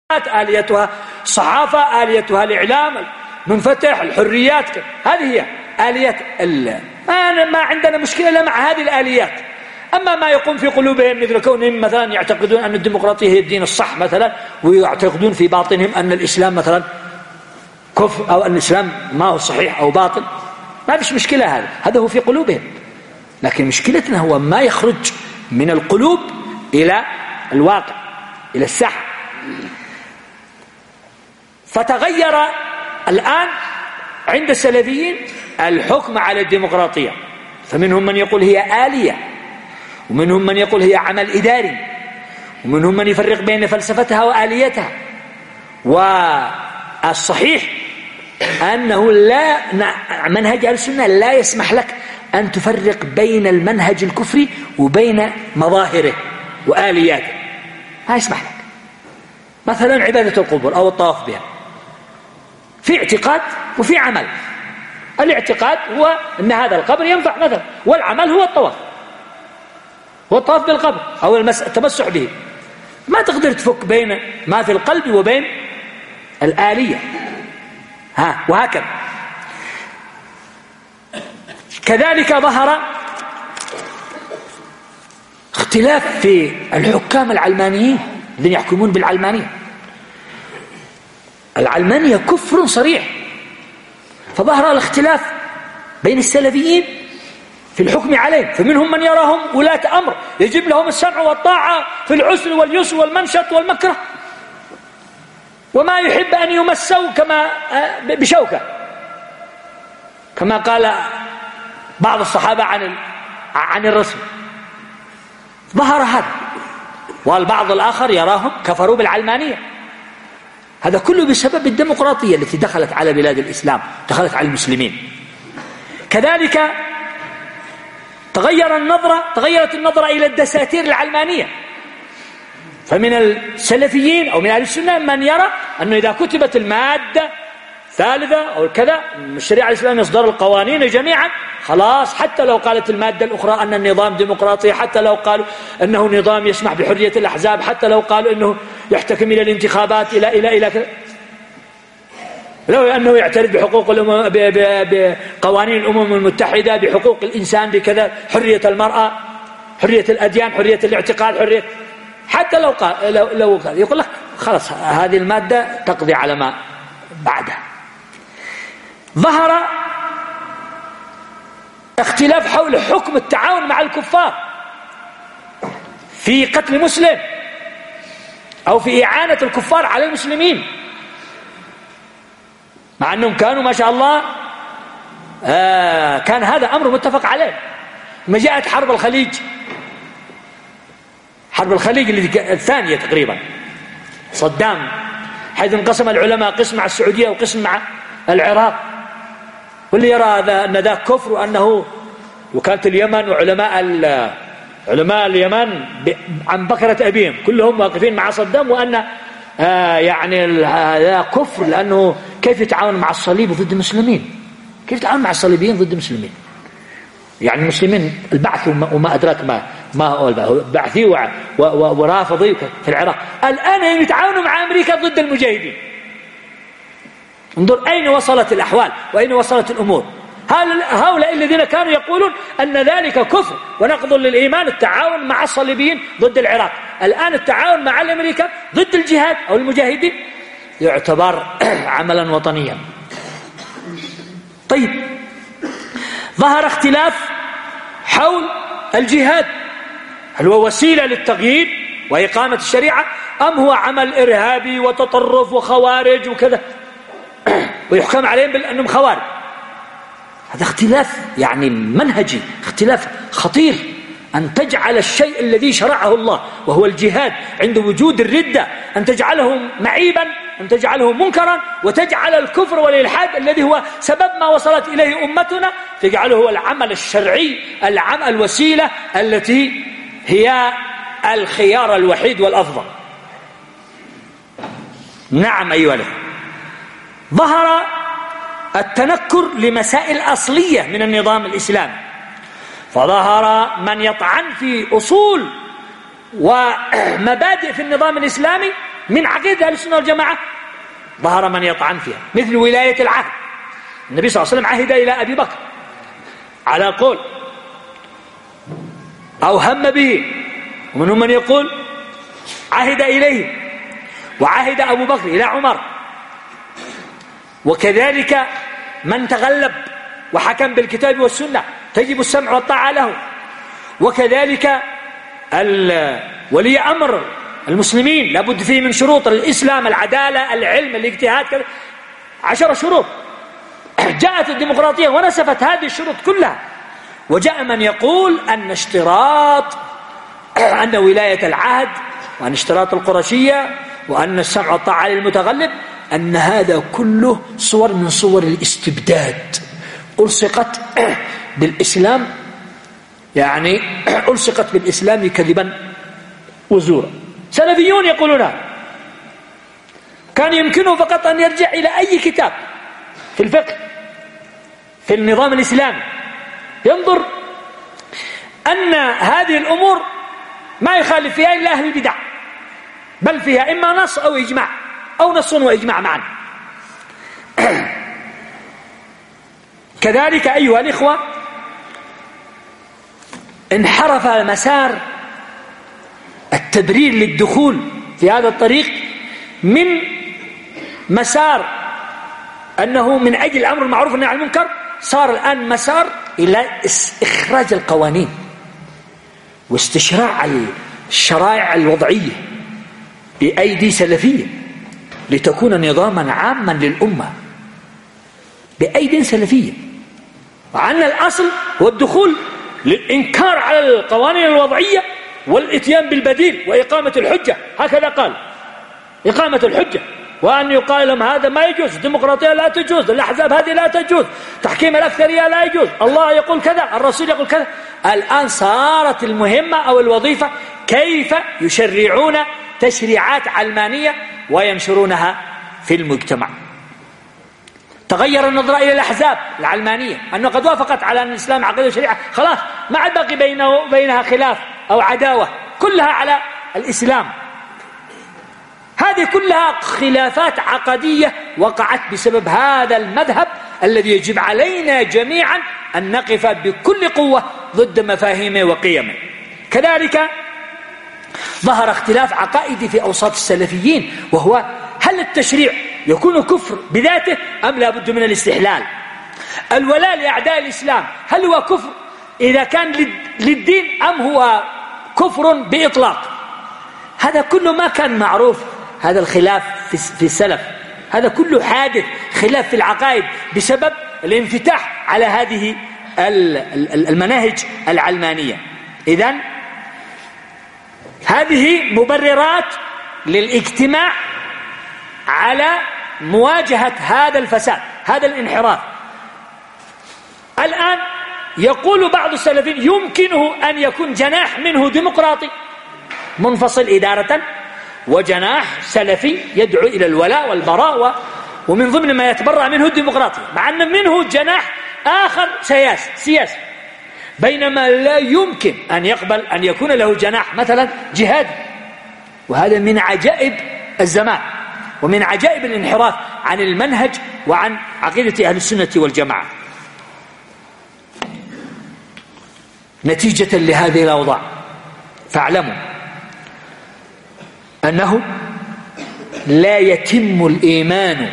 آليتها الصحافة، آليتها الإعلام، منفتح، الحريات، هذه هي آليات ما عندنا مشكلة إلا مع هذه الآليات. أما ما يقوم في قلوبهم مثل كونهم مثلا يعتقدون أن الديمقراطية هي الدين الصح مثلا، ويعتقدون في باطنهم أن الإسلام مثلا كفر أو أن الإسلام ما هو صحيح أو باطل، ما فيش مشكلة، هذا هو في قلوبهم. لكن مشكلتنا هو ما يخرج من القلوب إلى الواقع، إلى الساحة. فتغير الآن عند السلفيين الحكم على الديمقراطية، فمنهم من يقول هي آلية، ومنهم من يقول هي عمل إداري، ومنهم من يفرق بين فلسفتها وآليتها. والصحيح أنه منهج أهل السنة لا يسمح لك أن تفرق بين المنهج الكفري وبين مظاهره وآلياته، ما يسمح لك. مثلا عبادة القبور أو الطواف بها، في اعتقاد وفي عمل. الاعتقاد هو أن هذا القبر ينفع مثلا، والعمل هو الطواف، هو الطواف بالقبر أو التمسح به. ما تقدر تفك بين ما في القلب وبين الآلية، وهكذا. كذلك ظهر اختلاف في الحكام العلمانيين الذين يحكمون بالعلمانية. العلمانية كفر صريح، فظهر الاختلاف بين السلفيين في الحكم عليه. فمنهم من يراهم ولاة أمر يجب لهم السمع والطاعة في العسر واليسر والمنشط والمكره، وما يحب أن يمسوا كما بشوكة، كما قال بعض الصحابة عن الرسول. ظهر هذا، والبعض الآخر يراهم كفروا بالعلمانية. هذا كله بسبب الديمقراطية التي دخلت على بلاد الإسلام، دخلت على المسلمين. كذلك تغيرت النظرة إلى الدساتير العلمانية. فمن السلفيين أو من أهل السنة من يرى أنه إذا كتبت المادة ثالثة أو كذا الشريعة الإسلامية يصدر القوانين جميعا، خلاص، حتى لو قالت المادة الأخرى أن النظام ديمقراطي، حتى لو قالوا أنه نظام يسمح بحرية الأحزاب، حتى لو قالوا أنه يحتكم إلى الانتخابات إلى كذا، لو أنه يعترف بحقوق بقوانين الأمم المتحدة، بحقوق الإنسان، بكذا، حرية المرأة، حرية الأديان، حرية الاعتقاد، حرية، حتى لو قال يقول لك خلاص هذه المادة تقضي على ما بعدها. ظهر اختلاف حول حكم التعاون مع الكفار في قتل مسلم أو في إعانة الكفار على المسلمين، مع أنهم كانوا ما شاء الله كان هذا أمر متفق عليه. ما جاءت حرب الخليج الثانية تقريبا، صدام، حيث انقسم العلماء قسم مع السعودية وقسم مع العراق، واللي يرى أن ذا كفر، وأنه وكانت اليمن وعلماء اليمن عن بكرة أبيهم كلهم واقفين مع صدام، وأن يعني هذا كفر، لأنه كيف يتعاون مع الصليب ضد المسلمين؟ كيف يتعاون مع الصليبيين ضد المسلمين؟ يعني المسلمين البعث وما أدراك ما هو البعثي ورافضي في العراق، الآن يتعاونوا مع أمريكا ضد المجاهدين. انظر أين وصلت الأحوال وأين وصلت الأمور. هؤلاء الذين كانوا يقولون أن ذلك كفر ونقض للإيمان التعاون مع الصليبيين ضد العراق، الآن التعاون مع الأمريكا ضد الجهاد أو المجاهدين يعتبر عملا وطنيا. طيب، ظهر اختلاف حول الجهاد، هل هو وسيلة للتغيير وإقامة الشريعة، أم هو عمل إرهابي وتطرف وخوارج وكذا ويحكم عليهم بأنهم خوارج. هذا اختلاف يعني منهجي، اختلاف خطير، أن تجعل الشيء الذي شرعه الله وهو الجهاد عند وجود الردة أن تجعله معيبا، أن تجعله منكرا، وتجعل الكفر والإلحاد الذي هو سبب ما وصلت إليه أمتنا تجعله هو العمل الشرعي، الوسيلة التي هي الخيار الوحيد والأفضل. نعم أيها الأخوة، ظهر التنكر لمسائل أصلية من النظام الإسلامي، فظهر من يطعن في أصول ومبادئ في النظام الإسلامي من عقيدة أهل السنة والجماعة ظهر من يطعن فيها، مثل ولاية العهد. النبي صلى الله عليه وسلم عهد إلى أبي بكر على قول أو هم به، ومنهم من يقول عهد إليه، وعهد أبو بكر إلى عمر. وكذلك من تغلب وحكم بالكتاب والسنة تجب السمع والطاعة له. وكذلك ولي أمر المسلمين لابد فيه من شروط الإسلام: العدالة، العلم، الاجتهاد، 10 شروط. جاءت الديمقراطية ونسفت هذه الشروط كلها، وجاء من يقول أن اشتراط أن ولاية العهد، وأن اشتراط القرشية، وأن السمع والطاعة للمتغلب، أن هذا كله صور من صور الاستبداد ألصقت بالإسلام، يعني ألصقت بالإسلام كذبا وزورا. سلفيون يقولون كان يمكنه فقط أن يرجع إلى أي كتاب في الفقه في النظام الإسلامي ينظر أن هذه الأمور ما يخالف فيها إلا أهل البدع، بل فيها إما نص أو إجماع، أو نص وإجماع معا. كذلك أيها الإخوة انحرف مسار التبرير للدخول في هذا الطريق من مسار أنه من أجل الأمر المعروف والنهي عن المنكر، صار الآن مسار إلى إخراج القوانين واستشراع الشرائع الوضعية بأيدي سلفية لتكون نظاما عاما للأمة بأيدي سلفية. وعن الأصل هو الدخول للإنكار على القوانين الوضعية والإتيان بالبديل وإقامة الحجة. هكذا قال: إقامة الحجة، وأن يقال لهم هذا ما يجوز، الديمقراطية لا تجوز، الأحزاب هذه لا تجوز، تحكيم الأكثرية لا يجوز، الله يقول كذا، الرسول يقول كذا. الآن صارت المهمة أو الوظيفة كيف يشرعون تشريعات علمانية وينشرونها في المجتمع. تغير النظرة إلى الأحزاب العلمانية، أنه قد وافقت على أن الإسلام عقيدة وشريعة، خلاص ما عاد باقي بينها خلاف أو عداوة، كلها على الإسلام. هذه كلها خلافات عقدية وقعت بسبب هذا المذهب الذي يجب علينا جميعا أن نقف بكل قوة ضد مفاهيمه وقيمه. كذلك ظهر اختلاف عقائدي في أوساط السلفيين، وهو هل التشريع يكون كفر بذاته أم لا بد من الاستحلال؟ الولاء لأعداء الإسلام هل هو كفر إذا كان للدين أم هو كفر بإطلاق؟ هذا كله ما كان معروف، هذا الخلاف في السلف، هذا كله حادث خلاف في العقائد بسبب الانفتاح على هذه المناهج العلمانية. إذن هذه مبررات للاجتماع على مواجهة هذا الفساد، هذا الانحراف. الآن يقول بعض السلفيين يمكنه أن يكون جناح منه ديمقراطي منفصل إدارة، وجناح سلفي يدعو إلى الولاء والبراء، ومن ضمن ما يتبرع منه الديمقراطية، مع أن منه جناح آخر سياسي، بينما لا يمكن أن يقبل أن يكون له جناح مثلا جهادي. وهذا من عجائب الزمان ومن عجائب الانحراف عن المنهج وعن عقيدة أهل السنة والجماعة. نتيجة لهذه الأوضاع فاعلموا أنه لا يتم الإيمان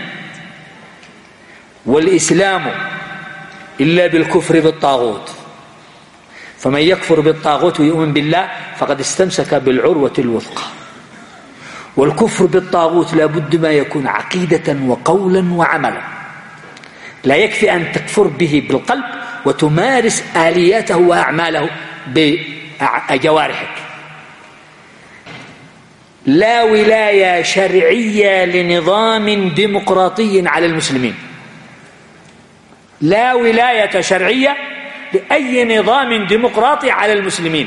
والإسلام إلا بالكفر بالطاغوت، فمن يكفر بالطاغوت ويؤمن بالله فقد استمسك بالعروة الوثقى. والكفر بالطاغوت لا بد ما يكون عقيدة وقولا وعملا، لا يكفي أن تكفر به بالقلب وتمارس آلياته وأعماله بجوارحك. لا ولاية شرعية لنظام ديمقراطي على المسلمين، لا ولاية شرعية لأي نظام ديمقراطي على المسلمين،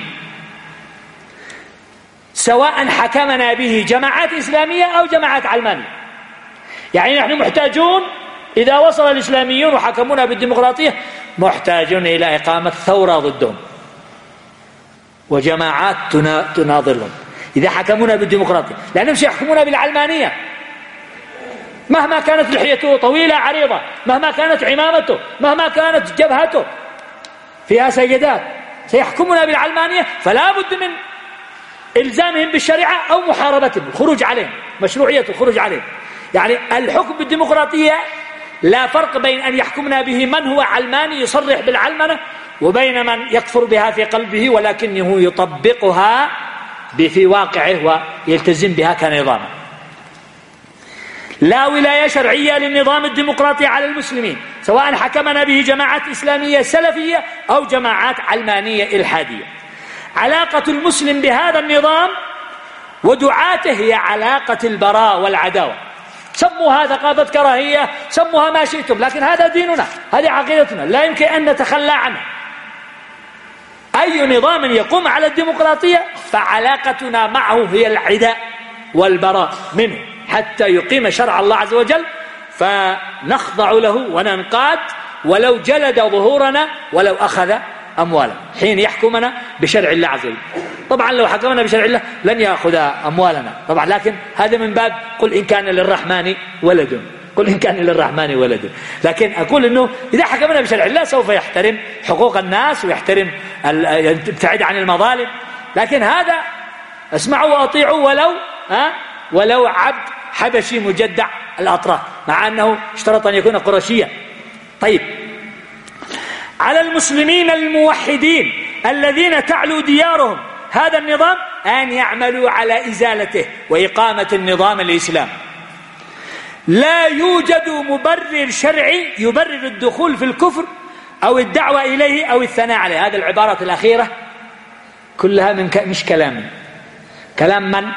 سواء حكمنا به جماعات إسلامية أو جماعات علمانية. يعني نحن محتاجون إذا وصل الإسلاميون وحكمونا بالديمقراطية محتاجون إلى إقامة ثورة ضدهم وجماعات تناظرهم. إذا حكمونا بالديمقراطية، لأنهم سيحكمونا بالعلمانية مهما كانت لحيته طويلة عريضة، مهما كانت عمامته، مهما كانت جبهته فيها سيدات، سيحكمنا بالعلمانية. فلا بد من إلزامهم بالشريعة أو محاربتهم، الخروج عليهم، مشروعية الخروج عليهم. يعني الحكم بالديمقراطية لا فرق بين أن يحكمنا به من هو علماني يصرح بالعلمنة وبين من يكفر بها في قلبه ولكنه يطبقها في واقعه ويلتزم بها كنظاما. لا ولاية شرعية للنظام الديمقراطي على المسلمين، سواء حكمنا به جماعات إسلامية سلفية أو جماعات علمانية إلحادية. علاقة المسلم بهذا النظام ودعاته هي علاقة البراء والعداوة. سموا هذا قاضة كراهية، سموها ما شئتم، لكن هذا ديننا، هذه عقيدتنا، لا يمكن أن نتخلى عنها. أي نظام يقوم على الديمقراطية فعلاقتنا معه هي العداء والبراء منه حتى يقيم شرع الله عز وجل، فنخضع له وننقاد ولو جلد ظهورنا ولو أخذ أموالا حين يحكمنا بشرع الله عز وجل. طبعا لو حكمنا بشرع الله لن يأخذ أموالنا طبعا، لكن هذا من باب قل إن كان للرحمن ولد، قل إن كان للرحمن ولد. لكن أقول إنه إذا حكمنا بشرع الله سوف يحترم حقوق الناس ويحترم يبتعد عن المظالم. لكن هذا اسمعوا وأطيعوا ولو عبد حبشي مجدع الأطراف، مع أنه اشترط أن يكون قرشيا. طيب، على المسلمين الموحدين الذين تعلو ديارهم هذا النظام أن يعملوا على إزالته وإقامة النظام الإسلامي. لا يوجد مبرر شرعي يبرر الدخول في الكفر أو الدعوة إليه أو الثناء عليه. هذه العبارات الأخيرة كلها مش كلام من؟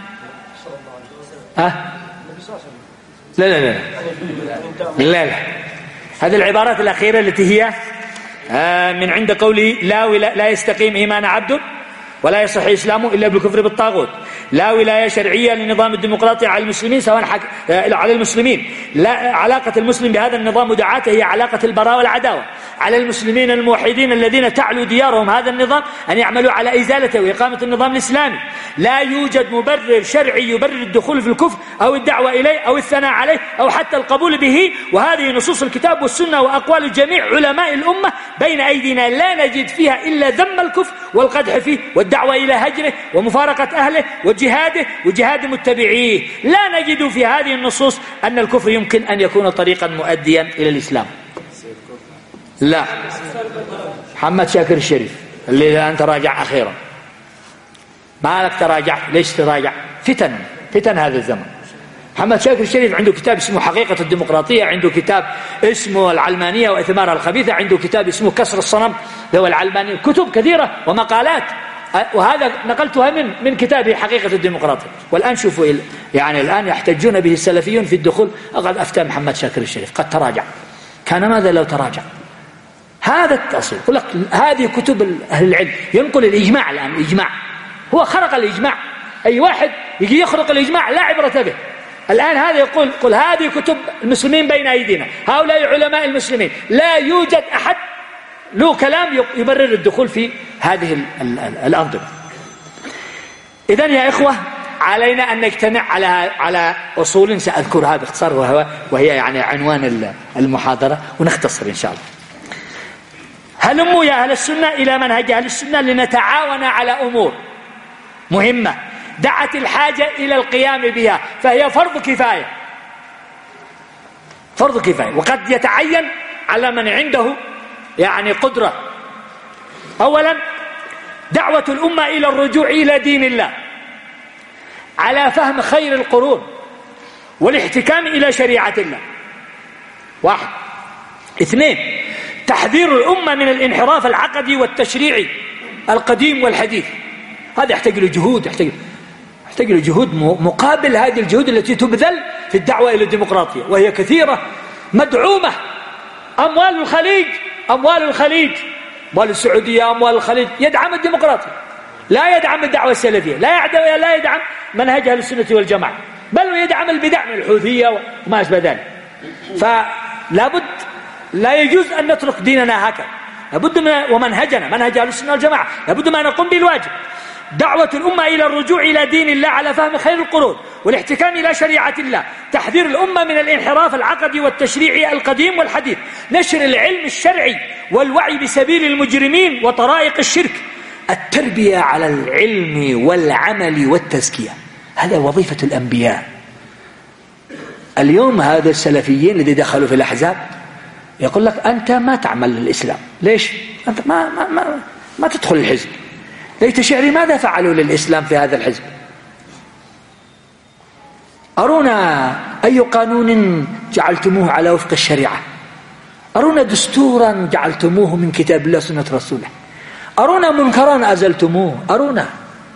لا لا لا لا لا، هذه العبارات الأخيرة التي هي من عند قوله لا يستقيم إيمان عبد ولا يصح إسلامه إلا بالكفر بالطاغوت. لا ولاية شرعية للنظام الديمقراطي على المسلمين سواء على المسلمين. لا، علاقة المسلم بهذا النظام ودعاته هي علاقة البراء والعداوة. على المسلمين الموحدين الذين تعلو ديارهم هذا النظام أن يعملوا على إزالته وإقامة النظام الإسلامي. لا يوجد مبرر شرعي يبرر الدخول في الكفر أو الدعوة إليه أو الثناء عليه أو حتى القبول به. وهذه نصوص الكتاب والسنة وأقوال جميع علماء الأمة بين أيدينا لا نجد فيها إلا ذم الكفر والقدح فيه والدعوة إلى هجره ومفارقة أهله وجهاده وجهاد متبعيه. لا نجد في هذه النصوص أن الكفر يمكن أن يكون طريقا مؤديا إلى الإسلام. لا، محمد شاكر الشريف اللي أنت راجع أخيرا، ما لك تراجع؟ ليش تراجع؟ فتن هذا الزمن. محمد شاكر الشريف عنده كتاب اسمه حقيقة الديمقراطية، عنده كتاب اسمه العلمانية وإثمارها الخبيثة، عنده كتاب اسمه كسر الصنم ذو العلمانية، كتب كثيرة ومقالات، وهذا نقلتها من كتابه حقيقة الديمقراطية. والآن شوفوا يعني الآن يحتجون به السلفيون في الدخول. أقعد أفتى محمد شاكر الشريف قد تراجع، كان ماذا لو تراجع؟ هذا التأصيل. يقول لك هذه كتب أهل العلم، ينقل الإجماع. الآن الإجماع هو خرق الإجماع، أي واحد يجي يخرق الإجماع لا عبرة به. الآن هذا يقول هذه كتب المسلمين بين أيدينا، هؤلاء علماء المسلمين، لا يوجد أحد له كلام يبرر الدخول في هذه الأنظمة. إذن يا إخوة علينا أن نجتمع على أصول سأذكرها باختصار وهي يعني عنوان المحاضرة، ونختصر إن شاء الله. هلموا يا أهل السنة إلى منهج أهل السنة لنتعاون على أمور مهمة دعت الحاجة إلى القيام بها، فهي فرض كفاية. وقد يتعين على من عنده يعني قدرة. أولا، دعوة الأمة إلى الرجوع إلى دين الله على فهم خير القرون والاحتكام إلى شريعة الله. 1. 2. تحذير الأمة من الانحراف العقدي والتشريعي القديم والحديث. هذا يحتاج له جهود، يحتاج له جهود مقابل هذه الجهود التي تبذل في الدعوة إلى الديمقراطية، وهي كثيرة مدعومة. أموال الخليج، أموال السعودية، أموال الخليج يدعم الديمقراطية، لا يدعم الدعوة السلفية، لا يدعم منهج أهل السنة والجماعة، بل ويدعم البدع من الحوثية وما أشبه ذلك. فلا بد، لا يجوز أن نترك ديننا هكذا، لابد ومنهجنا منهج أهل السنة والجماعة لابد ما نقوم بالواجب. دعوة الأمة إلى الرجوع إلى دين الله على فهم خير القرون والاحتكام إلى شريعة الله، تحذير الأمة من الانحراف العقدي والتشريعي القديم والحديث، نشر العلم الشرعي والوعي بسبيل المجرمين وطرائق الشرك، التربية على العلم والعمل والتزكية. هذا وظيفة الأنبياء. اليوم هذا السلفيين الذي دخلوا في الأحزاب يقول لك أنت ما تعمل للإسلام. ليش؟ أنت ما تدخل الحزب. ليت شعري ماذا فعلوا للإسلام في هذا الحزب؟ أرونا أي قانون جعلتموه على وفق الشريعة، أرونا دستورا جعلتموه من كتاب الله سنة رسوله، أرونا منكرا أزلتموه، أرونا.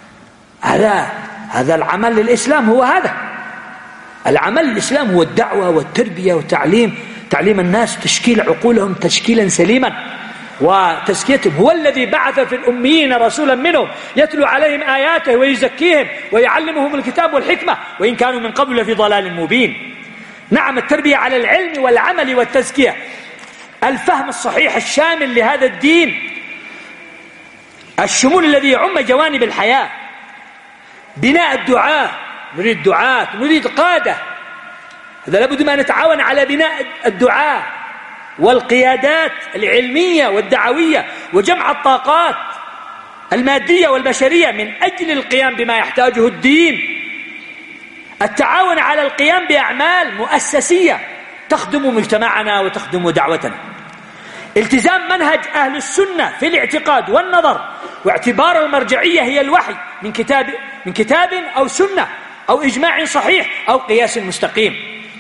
هذا العمل للإسلام. هو هذا العمل للإسلام، هو الدعوة والتربية وتعليم الناس، تشكيل عقولهم تشكيلا سليما وتزكيتهم. هو الذي بعث في الأميين رسولا منهم يتلو عليهم آياته ويزكيهم ويعلمهم الكتاب والحكمة وإن كانوا من قبل لفي ضلال مبين. نعم، التربية على العلم والعمل والتزكية، الفهم الصحيح الشامل لهذا الدين، الشمول الذي يعم جوانب الحياة، بناء الدعاة. نريد دعاة، نريد قادة. هذا لابد ما نتعاون على بناء الدعاة والقيادات العلمية والدعوية وجمع الطاقات المادية والبشرية من أجل القيام بما يحتاجه الدين. التعاون على القيام بأعمال مؤسسية تخدم مجتمعنا وتخدم دعوتنا. التزام منهج أهل السنة في الاعتقاد والنظر، واعتبار المرجعية هي الوحي من كتاب أو سنة أو إجماع صحيح أو قياس مستقيم.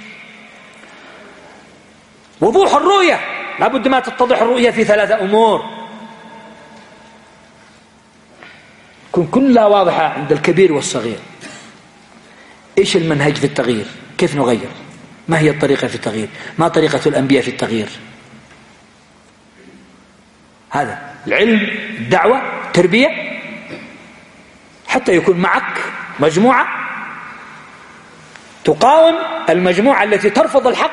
وضوح الرؤية، لابد ما تتضح الرؤية في 3 أمور تكون كلها واضحة عند الكبير والصغير. إيش المنهج في التغيير؟ كيف نغير؟ ما هي الطريقة في التغيير؟ ما طريقة الأنبياء في التغيير؟ هذا العلم، الدعوة، التربية، حتى يكون معك مجموعة تقاوم المجموعة التي ترفض الحق.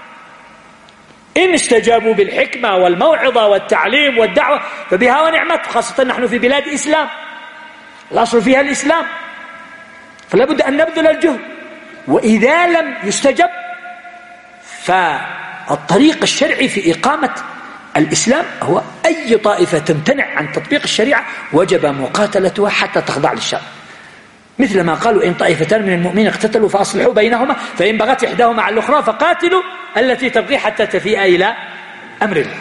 إن استجابوا بالحكمة والموعظة والتعليم والدعوة فبها ونعمت، خاصة نحن في بلاد إسلام الأصل فيها الإسلام، فلا بد أن نبذل الجهد. وإذا لم يستجب فالطريق الشرعي في إقامة الإسلام هو أي طائفة تمتنع عن تطبيق الشريعة وجب مقاتلتها حتى تخضع للشرع، مثل ما قالوا إن طائفتان من المؤمنين اقتتلوا فأصلحوا بينهما فإن بغت إحداهما على الأخرى فقاتلوا التي تبغي حتى تفيء إلى أمر الله.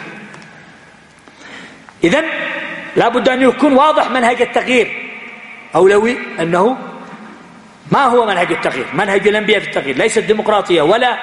إذن لا بد أن يكون واضح منهج التغيير. أولوي أنه ما هو منهج التغيير؟ منهج الأنبياء في التغيير ليس الديمقراطية ولا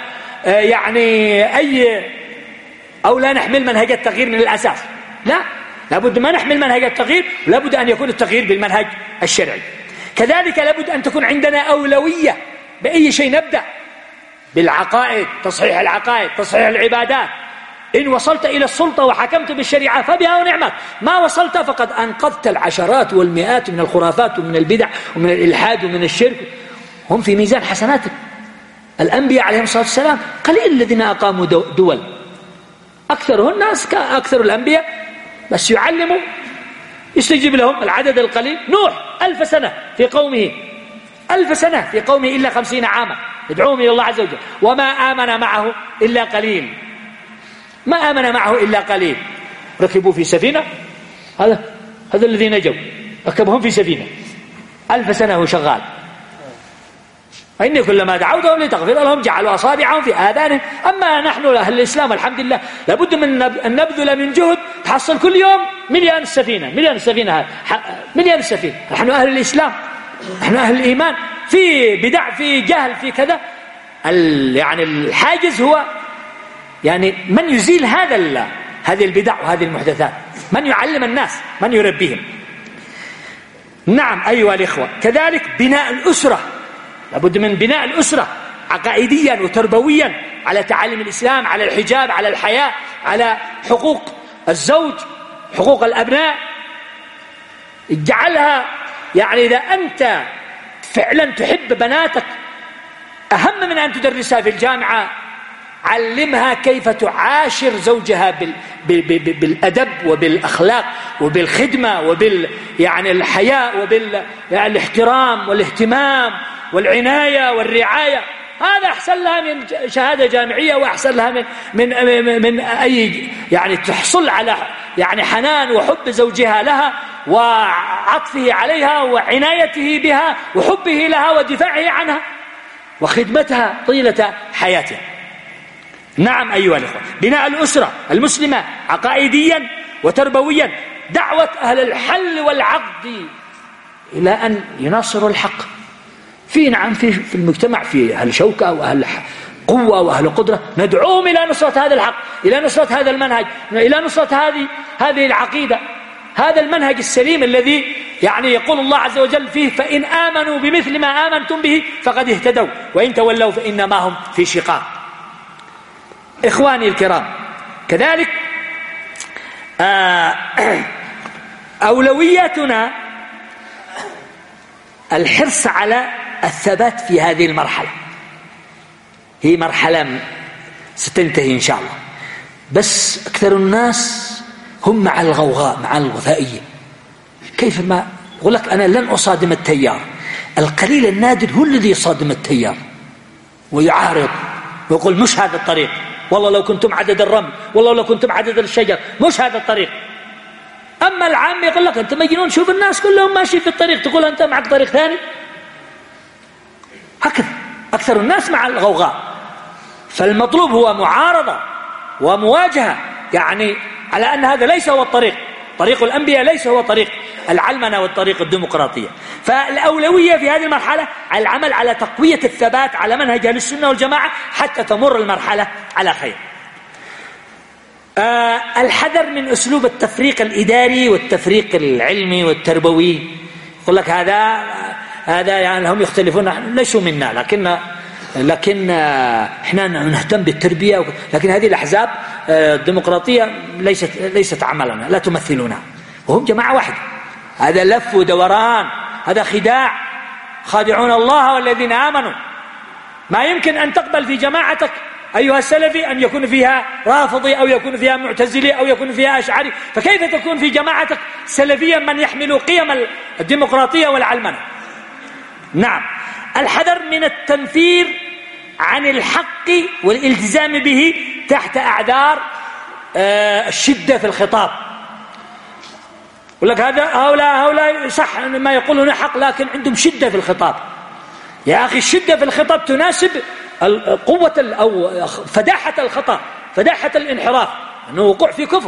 أو لا نحمل منهج التغيير من الأساس، لا، لابد ما نحمل منهج التغيير، لابد أن يكون التغيير بالمنهج الشرعي. كذلك لابد أن تكون عندنا أولوية بأي شيء نبدأ، بالعقائد، تصحيح العقائد، تصحيح العبادات. إن وصلت إلى السلطة وحكمت بالشريعة فبها ونعمت، ما وصلت فقد أنقذت العشرات والمئات من الخرافات ومن البدع ومن الإلحاد ومن الشرك، هم في ميزان حسناتك. الأنبياء عليهم الصلاة والسلام قليل الذين أقاموا دول، أكثرهم الناس أكثر الأنبياء بس يعلموا يستجيب لهم العدد القليل. نوح 1000 سنة في قومه، 1000 سنة في قومه إلا 50 عاما يدعوهم إلى الله عز وجل، وما آمن معه إلا قليل، ما آمن معه إلا قليل. ركبوا في سفينة، هذا الذي نجوا، ركبهم في سفينة 1000 سنة هو شغال. إني كلما دعوتهم لتغفر لهم جعلوا أصابعهم في آذانهم. أما نحن أهل الإسلام الحمد لله لابد من أن نبذل من جهد، تحصل كل يوم مليان السفينة، نحن أهل الإسلام، نحن أهل الإيمان. في بدع، في جهل، في كذا، يعني الحاجز هو يعني من يزيل هذه البدع وهذه المحدثات، من يعلم الناس، من يربيهم. نعم أيها الإخوة، كذلك بناء الأسرة، لابد من بناء الأسرة عقائديا وتربويا على تعاليم الإسلام، على الحجاب، على الحياة، على حقوق الزوج، حقوق الأبناء. اجعلها يعني إذا أنت فعلا تحب بناتك أهم من أن تدرسها في الجامعة علمها كيف تعاشر زوجها بالأدب وبالأخلاق وبالخدمة يعني الحياء وبالاحترام والاهتمام والعناية والرعاية. هذا أحسن لها من شهادة جامعية، وأحسن لها من أي يعني تحصل على يعني حنان وحب زوجها لها وعطفه عليها وعنايته بها وحبه لها ودفاعه عنها وخدمتها طيلة حياتها. نعم أيها الأخوة، بناء الأسرة المسلمة عقائديا وتربويا، دعوة أهل الحل والعقد إلى أن يناصروا الحق. في المجتمع في أهل شوكة وأهل قوة وأهل قدرة، ندعوهم إلى نصرة هذا الحق، إلى نصرة هذا المنهج، إلى نصرة هذه العقيدة، هذا المنهج السليم الذي يعني يقول الله عز وجل فيه: فإن آمنوا بمثل ما آمنتم به فقد اهتدوا وإن تولوا فإنما هم في شقاق. إخواني الكرام، كذلك أولوياتنا الحرص على الثبات في هذه المرحلة. هي مرحلة ستنتهي إن شاء الله، بس أكثر الناس هم مع الغوغاء، مع الغثائية. كيف ما يقول لك أنا لن أصادم التيار. القليل النادر هو الذي يصادم التيار ويعارض ويقول مش هذا الطريق، والله لو كنتم عدد الرمل، والله لو كنتم عدد الشجر، مش هذا الطريق. أما العام يقول لك أنت مجنون، شوف الناس كلهم ماشي في الطريق، تقول أنت معك طريق ثاني. هكذا أكثر الناس مع الغوغاء. فالمطلوب هو معارضة ومواجهة، يعني على أن هذا ليس هو الطريق، طريق الأنبياء ليس هو طريق العلمنة والطريق الديمقراطية. فالأولوية في هذه المرحلة العمل على تقوية الثبات على منهج أهل السنة والجماعة حتى تمر المرحلة على خير. الحذر من أسلوب التفريق الإداري والتفريق العلمي والتربوي. يقول لك هذا يعني هم يختلفون، ليسوا منا، لكن احنا نهتم بالتربية، لكن هذه الأحزاب الديمقراطية ليست عملنا، لا تمثلنا، وهم جماعة واحدة. هذا لف ودوران، هذا خداع، خادعون الله والذين آمنوا. ما يمكن أن تقبل في جماعتك أيها السلفي أن يكون فيها رافضي أو يكون فيها معتزلي أو يكون فيها أشعري، فكيف تكون في جماعتك سلفيا من يحمل قيم الديمقراطية والعلمنة؟ نعم. الحذر من التنفير عن الحق والالتزام به تحت أعذار الشدة في الخطاب. يقول لك هؤلاء صح ما يقولون حق، لكن عندهم شدة في الخطاب. يا أخي الشدة في الخطاب تناسب قوة أو فداحة الخطأ، فداحة الانحراف، أنه وقوع في كفر.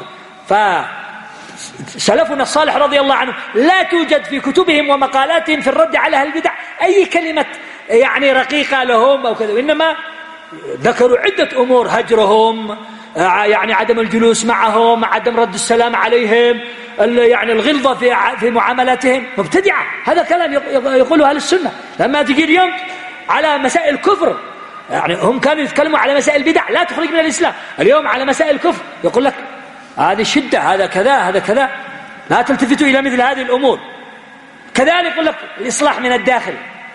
فسلفنا الصالح رضي الله عنه لا توجد في كتبهم ومقالاتهم في الرد على أهل البدع أي كلمة يعني رقيقة لهم أو كذا، وإنما ذكروا عدة أمور: هجرهم، يعني عدم الجلوس معهم، عدم رد السلام عليهم، يعني الغلظة في معاملاتهم. مبتدعة، هذا كلام يقوله أهل السنة. لما تجي اليوم على مسائل الكفر، يعني هم كانوا يتكلموا على مسائل البدع لا تخرج من الإسلام، اليوم على مسائل الكفر يقول لك هذه شدة، هذا كذا، هذا كذا، لا تلتفتوا إلى مثل هذه الأمور. كذلك يقول لك الإصلاح من الداخل،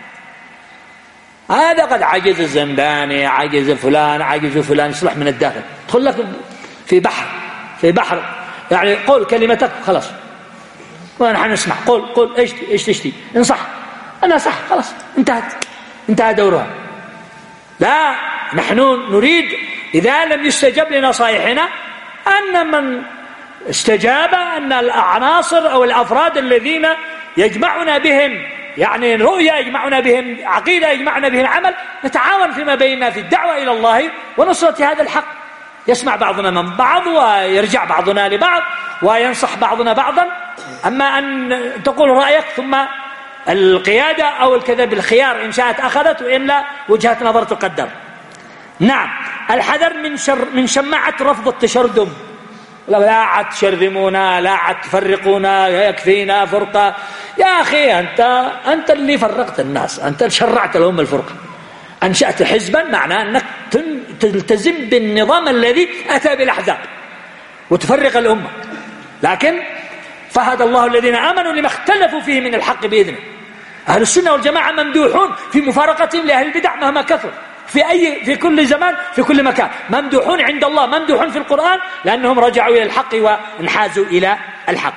هذا قد عجز الزنداني، عجز فلان، إصلاح من الداخل. تدخل لك في بحر يعني قول كلمتك خلاص ونحن نسمع، قول ايش تشتي، إن صح أنا صح، خلاص انتهى دورها. لا، نحن نريد إذا لم يستجب لنصائحنا أن من استجاب، أن العناصر أو الأفراد الذين يجمعنا بهم يعني رؤية، يجمعنا بهم عقيدة، يجمعنا بهم عمل، نتعاون فيما بيننا في الدعوة إلى الله ونصرة هذا الحق. يسمع بعضنا من بعض ويرجع بعضنا لبعض وينصح بعضنا بعضا. أما أن تقول رأيك ثم القيادة أو الكذا بالخيار، إن شاءت أخذت وإن لا وجهة نظر تقدر. نعم. الحذر من شماعة رفض التشرذم. لا عاد تشرذمونا، لا عاد تفرقونا، يكفينا فرقة. يا أخي أنت اللي فرقت الناس، أنت اللي شرعت لهم الفرقة. أنشأت حزبا معناه أنك تلتزم بالنظام الذي أتى بالأحزاب وتفرق الأمة. لكن فهد الله الذين آمنوا لما اختلفوا فيه من الحق بإذنه. أهل السنة والجماعة ممدوحون في مفارقتهم لأهل البدع مهما كثر، في كل زمان في كل مكان، ممدوحون عند الله، ممدوحون في القرآن لأنهم رجعوا إلى الحق وانحازوا إلى الحق.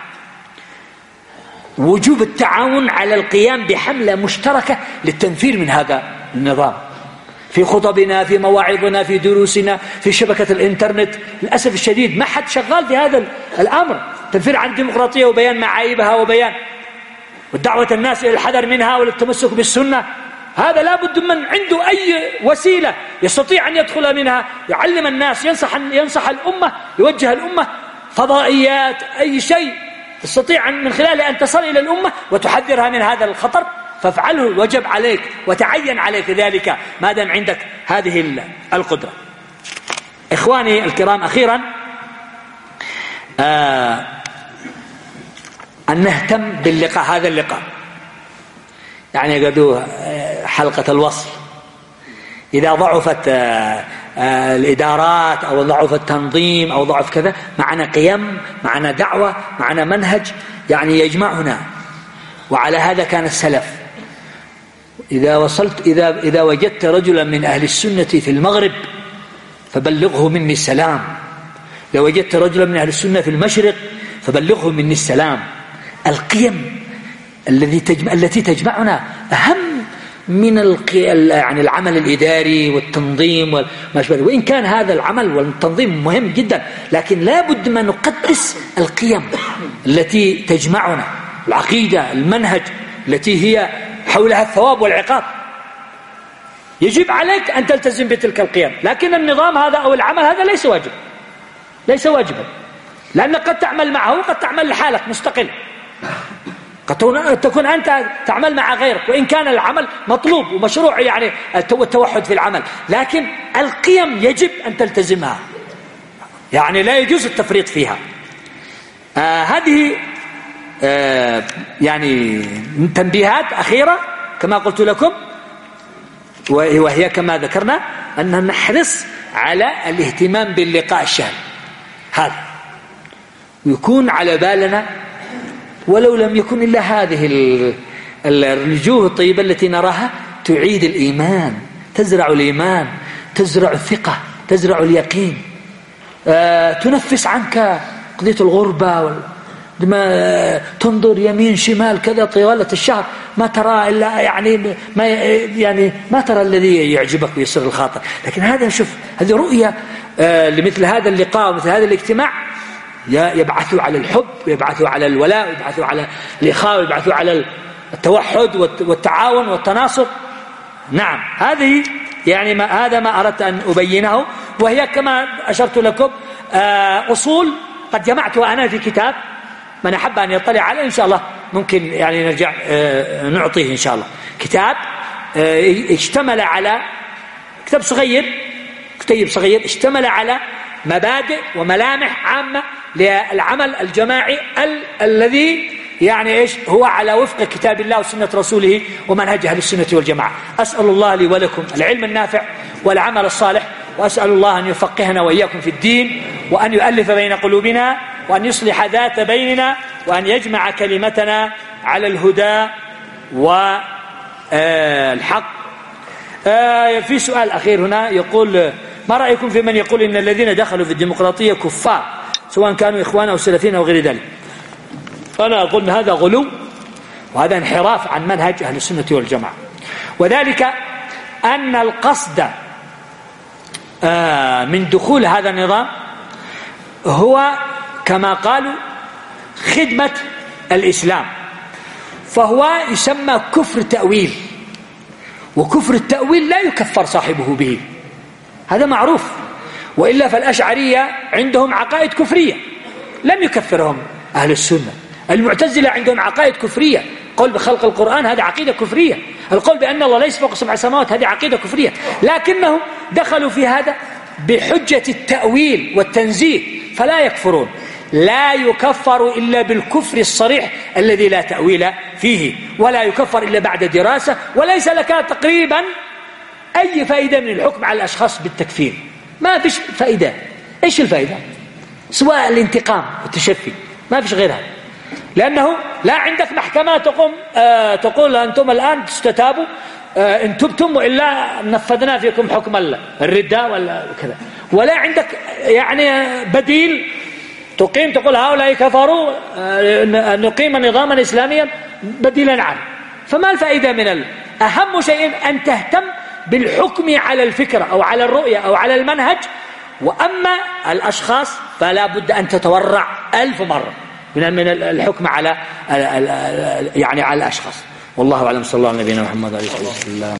وجوب التعاون على القيام بحملة مشتركة للتنفير من هذا النظام في خطبنا، في مواعظنا، في دروسنا، في شبكة الإنترنت. للأسف الشديد ما حد شغال في هذا الأمر، تنفير عن الديمقراطية وبيان معايبها وبيان ودعوة الناس إلى الحذر منها والتمسك بالسنة. هذا لا بد من عنده أي وسيلة يستطيع أن يدخل منها، يعلم الناس، ينصح الأمة، يوجه الأمة، فضائيات، أي شيء تستطيع من خلاله أن تصل إلى الأمة وتحذرها من هذا الخطر، فافعله، وجب عليك وتعين عليك ذلك ما دام عندك هذه القدرة. إخواني الكرام، أخيرا أن نهتم باللقاء، هذا اللقاء يعني قدوه حلقة الوصل. إذا ضعفت الإدارات أو ضعف التنظيم أو ضعف كذا، معنا قيم، معنا دعوة، معنا منهج يعني يجمعنا، وعلى هذا كان السلف. إذا وجدت رجلا من أهل السنة في المغرب فبلغه مني السلام، لو وجدت رجلا من أهل السنة في المشرق فبلغه مني السلام. القيم التي تجمعنا أهم من يعني العمل الإداري والتنظيم وما شابه. وإن كان هذا العمل والتنظيم مهم جدا، لكن لا بد ما نقدس القيم التي تجمعنا، العقيدة، المنهج التي هي حولها الثواب والعقاب. يجب عليك أن تلتزم بتلك القيم، لكن النظام هذا أو العمل هذا ليس واجبا، لأنك قد تعمل معه وقد تعمل لحالك مستقل، قد تكون أنت تعمل مع غيرك، وإن كان العمل مطلوب ومشروع يعني التوحد في العمل، لكن القيم يجب أن تلتزمها، يعني لا يجوز التفريط فيها. هذه يعني تنبيهات أخيرة كما قلت لكم، وهي كما ذكرنا أن نحرص على الاهتمام باللقاء الشهري هذا، ويكون على بالنا ولو لم يكن إلا هذه الوجوه الطيبة التي نراها تعيد الإيمان، تزرع الإيمان، تزرع الثقة، تزرع اليقين، تنفس عنك قضية الغربة لما تنظر يمين شمال كذا طوال الشهر ما ترى إلا يعني ما ترى الذي يعجبك ويسر الخاطر. لكن هذا شوف، هذه رؤية لمثل هذا اللقاء ومثل هذا الاجتماع، يبعثوا على الحب، ويبعثوا على الولاء، ويبعثوا على الإخاء، ويبعثوا على التوحد والتعاون والتناصر. نعم، هذه يعني هذا ما أردت أن أبينه، وهي كما أشرت لكم أصول قد جمعتها أنا في كتاب، من أحب أن يطلع عليه إن شاء الله ممكن يعني نرجع نعطيه إن شاء الله. كتاب اشتمل على كتاب صغير اشتمل على مبادئ وملامح عامة للعمل الجماعي الذي يعني إيش هو على وفق كتاب الله وسنة رسوله ومنهج أهل السنة والجماعة. أسأل الله لي ولكم العلم النافع والعمل الصالح، وأسأل الله أن يفقهنا وإياكم في الدين، وأن يؤلف بين قلوبنا، وأن يصلح ذات بيننا، وأن يجمع كلمتنا على الهدى والحق. في سؤال أخير هنا يقول: ما رأيكم في من يقول إن الذين دخلوا في الديمقراطية كفار سواء كانوا إخوانا أو سلفين أو غير ذلك؟ أنا أقول إن هذا غلو، وهذا انحراف عن منهج أهل السنة والجماعة، وذلك أن القصد من دخول هذا النظام هو كما قالوا خدمة الإسلام، فهو يسمى كفر تأويل، وكفر التأويل لا يكفر صاحبه به، هذا معروف. وإلا فالأشعرية عندهم عقائد كفرية لم يكفرهم أهل السنة. المعتزلة عندهم عقائد كفرية، قول بخلق القرآن هذه عقيدة كفرية، القول بأن الله ليس فوق 7 سماوات هذه عقيدة كفرية، لكنهم دخلوا في هذا بحجة التأويل والتنزيه فلا يكفرون. لا يكفر إلا بالكفر الصريح الذي لا تأويل فيه، ولا يكفر إلا بعد دراسة، وليس لك تقريبا أي فائدة من الحكم على الأشخاص بالتكفير، ما فيش فائدة. إيش الفائدة؟ سواء الانتقام والتشفي، ما فيش غيرها، لأنه لا عندك محكمة تقول أنتم الآن تستتابوا إن تبتم وإلا نفذنا فيكم حكم الردة ولا كذا، ولا عندك يعني بديل تقيم تقول هؤلاء كفروا نقيم نظاما إسلاميا بديلا عنه. فما الفائدة من أهم شيء أن تهتم بالحكم على الفكرة أو على الرؤية أو على المنهج، وأما الأشخاص فلا بد أن تتورع 1000 مرة من الحكم على يعني على الأشخاص. والله أعلم. صلى الله على نبينا محمد عليه الصلاة والسلام.